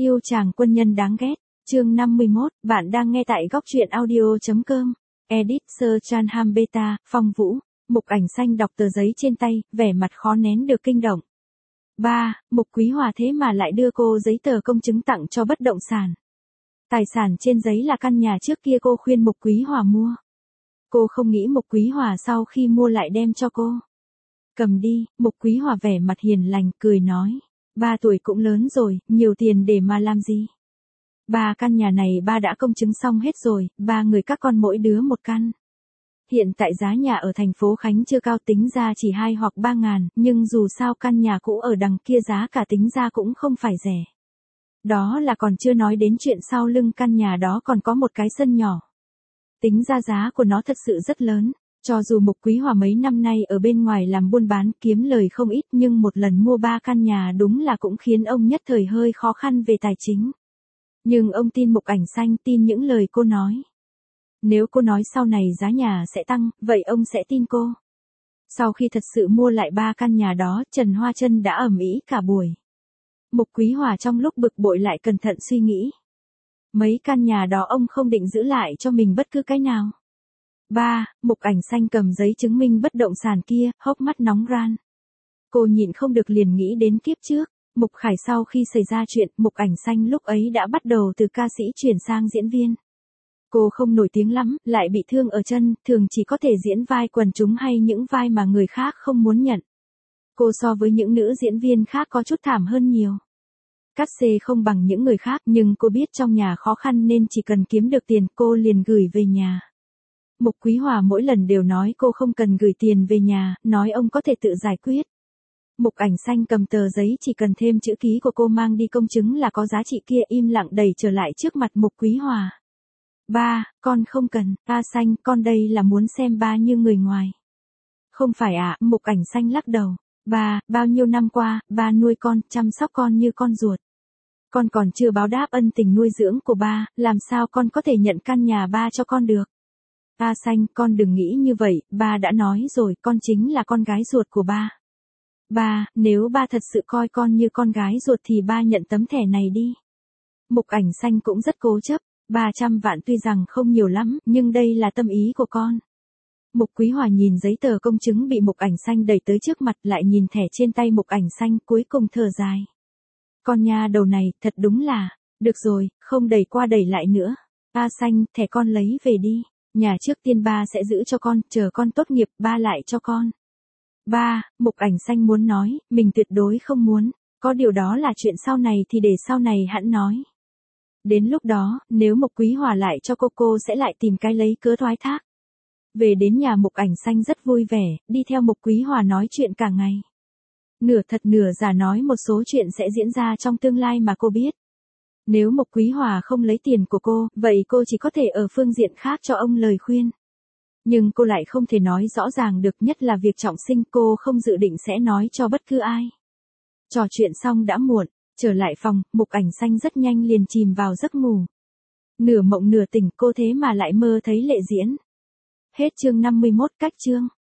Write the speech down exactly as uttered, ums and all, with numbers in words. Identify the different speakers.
Speaker 1: Yêu chàng quân nhân đáng ghét, chương năm mươi mốt, bạn đang nghe tại góc truyện audio.com. Edit Sơ Chan Ham Beta, Phong Vũ, Mục Ảnh Xanh đọc tờ giấy trên tay, vẻ mặt khó nén được kinh động. ba. Mục Quý Hòa thế mà lại đưa cô giấy tờ công chứng tặng cho bất động sản. Tài sản trên giấy là căn nhà trước kia cô khuyên Mục Quý Hòa mua. Cô không nghĩ Mục Quý Hòa sau khi mua lại đem cho cô. Cầm đi, Mục Quý Hòa vẻ mặt hiền lành, cười nói. Ba tuổi cũng lớn rồi, nhiều tiền để mà làm gì? Ba căn nhà này ba đã công chứng xong hết rồi, ba người các con mỗi đứa một căn. Hiện tại giá nhà ở thành phố Khánh chưa cao, tính ra chỉ hai hoặc ba ngàn, nhưng dù sao căn nhà cũ ở đằng kia giá cả tính ra cũng không phải rẻ. Đó là còn chưa nói đến chuyện sau lưng căn nhà đó còn có một cái sân nhỏ. Tính ra giá của nó thật sự rất lớn. Cho dù Mục Quý Hòa mấy năm nay ở bên ngoài làm buôn bán kiếm lời không ít, nhưng một lần mua ba căn nhà đúng là cũng khiến ông nhất thời hơi khó khăn về tài chính. Nhưng ông tin Mục Ảnh Xanh, tin những lời cô nói. Nếu cô nói sau này giá nhà sẽ tăng, vậy ông sẽ tin cô. Sau khi thật sự mua lại ba căn nhà đó, Trần Hoa Trân đã ầm ĩ cả buổi. Mục Quý Hòa trong lúc bực bội lại cẩn thận suy nghĩ. Mấy căn nhà đó ông không định giữ lại cho mình bất cứ cái nào. ba. Mục Ảnh Xanh cầm giấy chứng minh bất động sản kia, hốc mắt nóng ran. Cô nhịn không được liền nghĩ đến kiếp trước. Mục Khải sau khi xảy ra chuyện, Mục Ảnh Xanh lúc ấy đã bắt đầu từ ca sĩ chuyển sang diễn viên. Cô không nổi tiếng lắm, lại bị thương ở chân, thường chỉ có thể diễn vai quần chúng hay những vai mà người khác không muốn nhận. Cô so với những nữ diễn viên khác có chút thảm hơn nhiều. Cát xê không bằng những người khác, nhưng cô biết trong nhà khó khăn nên chỉ cần kiếm được tiền cô liền gửi về nhà. Mục Quý Hòa mỗi lần đều nói cô không cần gửi tiền về nhà, nói ông có thể tự giải quyết. Mục Ảnh Xanh cầm tờ giấy chỉ cần thêm chữ ký của cô mang đi công chứng là có giá trị kia, im lặng đẩy trở lại trước mặt Mục Quý Hòa. Ba, con không cần, A Xanh, con đây là muốn xem ba như người ngoài. Không phải ạ, à, Mục Ảnh Xanh lắc đầu. Ba, bao nhiêu năm qua, ba nuôi con, chăm sóc con như con ruột. Con còn chưa báo đáp ân tình nuôi dưỡng của ba, làm sao con có thể nhận căn nhà ba cho con được. A Xanh, con đừng nghĩ như vậy, ba đã nói rồi, con chính là con gái ruột của ba. Ba, nếu ba thật sự coi con như con gái ruột thì ba nhận tấm thẻ này đi. Mục Ảnh Xanh cũng rất cố chấp, ba trăm vạn tuy rằng không nhiều lắm, nhưng đây là tâm ý của con. Mục Quý Hòa nhìn giấy tờ công chứng bị Mục Ảnh Xanh đẩy tới trước mặt, lại nhìn thẻ trên tay Mục Ảnh Xanh, cuối cùng thở dài. Con nha đầu này, thật đúng là, được rồi, không đẩy qua đẩy lại nữa. A Xanh, thẻ con lấy về đi. Nhà trước tiên ba sẽ giữ cho con, chờ con tốt nghiệp, ba lại cho con. Ba, Mục Ảnh Xanh muốn nói, mình tuyệt đối không muốn, có điều đó là chuyện sau này thì để sau này hẵng nói. Đến lúc đó, nếu Mục Quý Hòa lại cho cô cô sẽ lại tìm cái lấy cớ thoái thác. Về đến nhà Mục Ảnh Xanh rất vui vẻ, đi theo Mục Quý Hòa nói chuyện cả ngày. Nửa thật nửa giả nói một số chuyện sẽ diễn ra trong tương lai mà cô biết. Nếu Mục Quý Hòa không lấy tiền của cô, vậy cô chỉ có thể ở phương diện khác cho ông lời khuyên. Nhưng cô lại không thể nói rõ ràng được, nhất là việc trọng sinh cô không dự định sẽ nói cho bất cứ ai. Trò chuyện xong đã muộn, trở lại phòng, Mục Ảnh Xanh rất nhanh liền chìm vào giấc ngủ. Nửa mộng nửa tỉnh cô thế mà lại mơ thấy Lệ Diễn. Hết chương năm mươi mốt, cách chương.